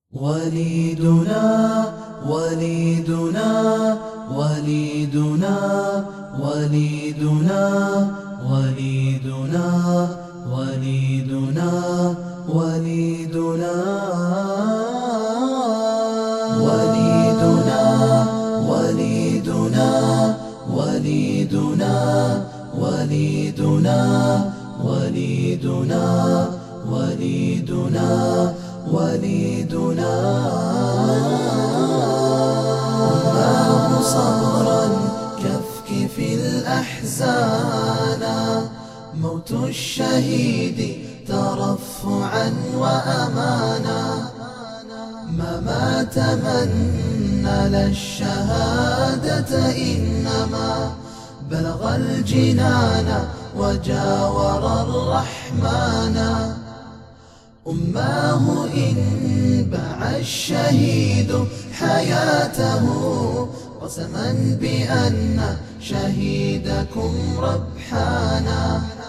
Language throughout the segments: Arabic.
وليدنا وليدنا وليدنا وليدنا وليدنا وليدنا وليدنا وليدنا وليدنا وليدنا وليدنا وليدنا وليدنا وليدنا أماه صبرا كفكف الأحزان موت الشهيد ترفعا وأمانا ما مات من نال الشهادة إنما بلغ الجنان وجاور الرحمن أماه إن باع الشهيد حياته قسما بأن شهيدكم ربحانا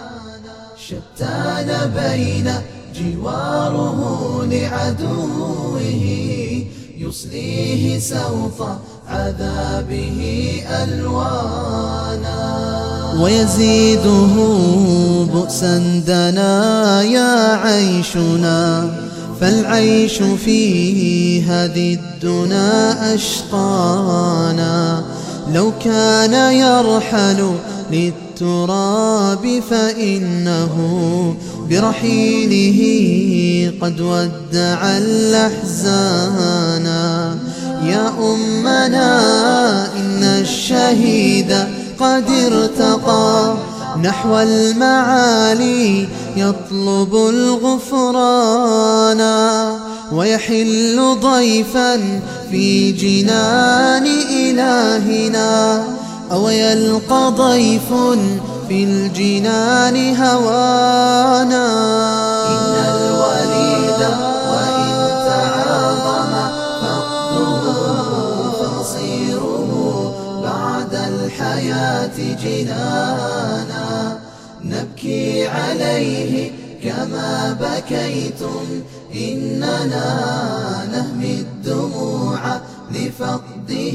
شتان بين جواره لعدوه يصليه سوط عذابه ألوانا ويزيده بؤسا دنايا عيشنا فالعيش في هذه الدنا أشقانا لو كان يرحل للتراب فإنه برحيله قد ودع الأحزان يا أمنا إن الشهيد قد ارتقى نحو المعالي يطلب الغفران ويحل ضيفا في جنان إلهنا أو يلقى ضيف في الجنان هوانا إن الوليد وإن تعاظم فقده فمصيره بعد الحياة جنانا نبكي عليه كما بكيتم إننا نهمي الدموع لفقده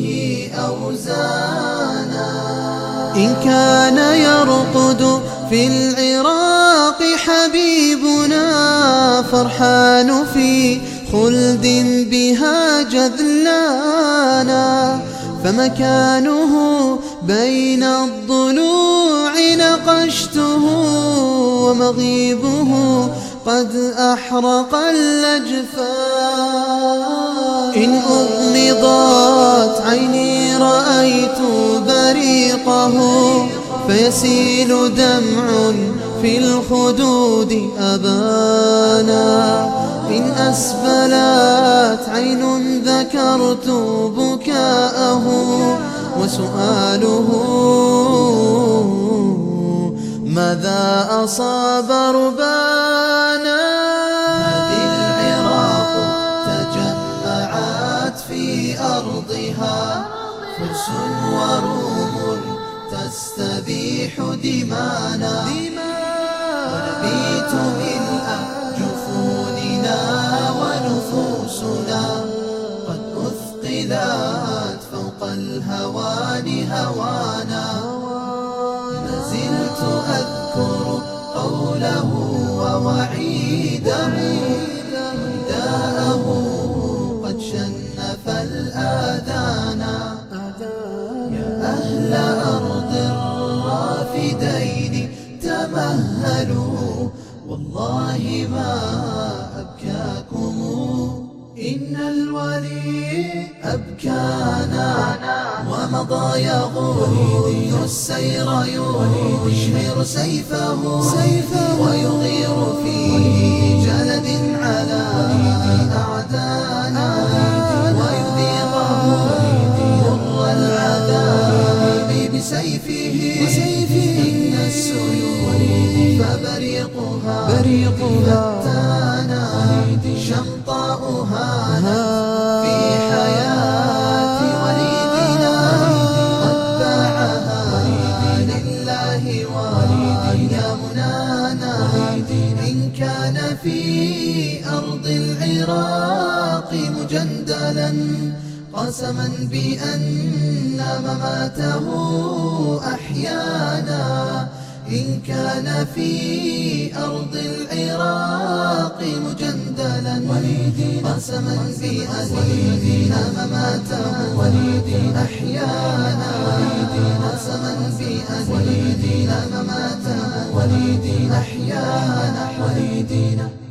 أوزانا إن كان يرقد في العراق حبيبنا فرحان في خلد بها جذلانا فمكانه بين الضلوع نقشته ومغيبه قد أحرق الأجفان إن أغمضت عيني رأيت بريقه فيسيل دمع في الخدود أبانا إن أسفلت عين ذكرت بكاءه وسؤاله ماذا أصاب ربانا هذه العراق تجمعت في أرضها فرس وروم تستبيح دمانا ونبيت ملء جفوننا ونفوسنا قد أثقلت فوق الهوان هوانا ما زلت أذكر قوله ووعيده نداءه قد شنف الآذان يا أهل أرض الرافدين تمهلوا والله ما أبكاكم إن الولي أبكانا ومضى يغوث السير يشهر سيفه ويغير في جلد على أعدانا ويذيقه مر العذاب بسيفه إن السيوف بريقها هتانا شمطاؤها في حياة وليدنا قد باعها لله ويا منانا إن كان في أرض العراق مجندلا قسما بأن مماته أحيانا إن كان في أرض العراق مجندلا قسما بأن مماته أحيانا قسما بأن مماته أحيانا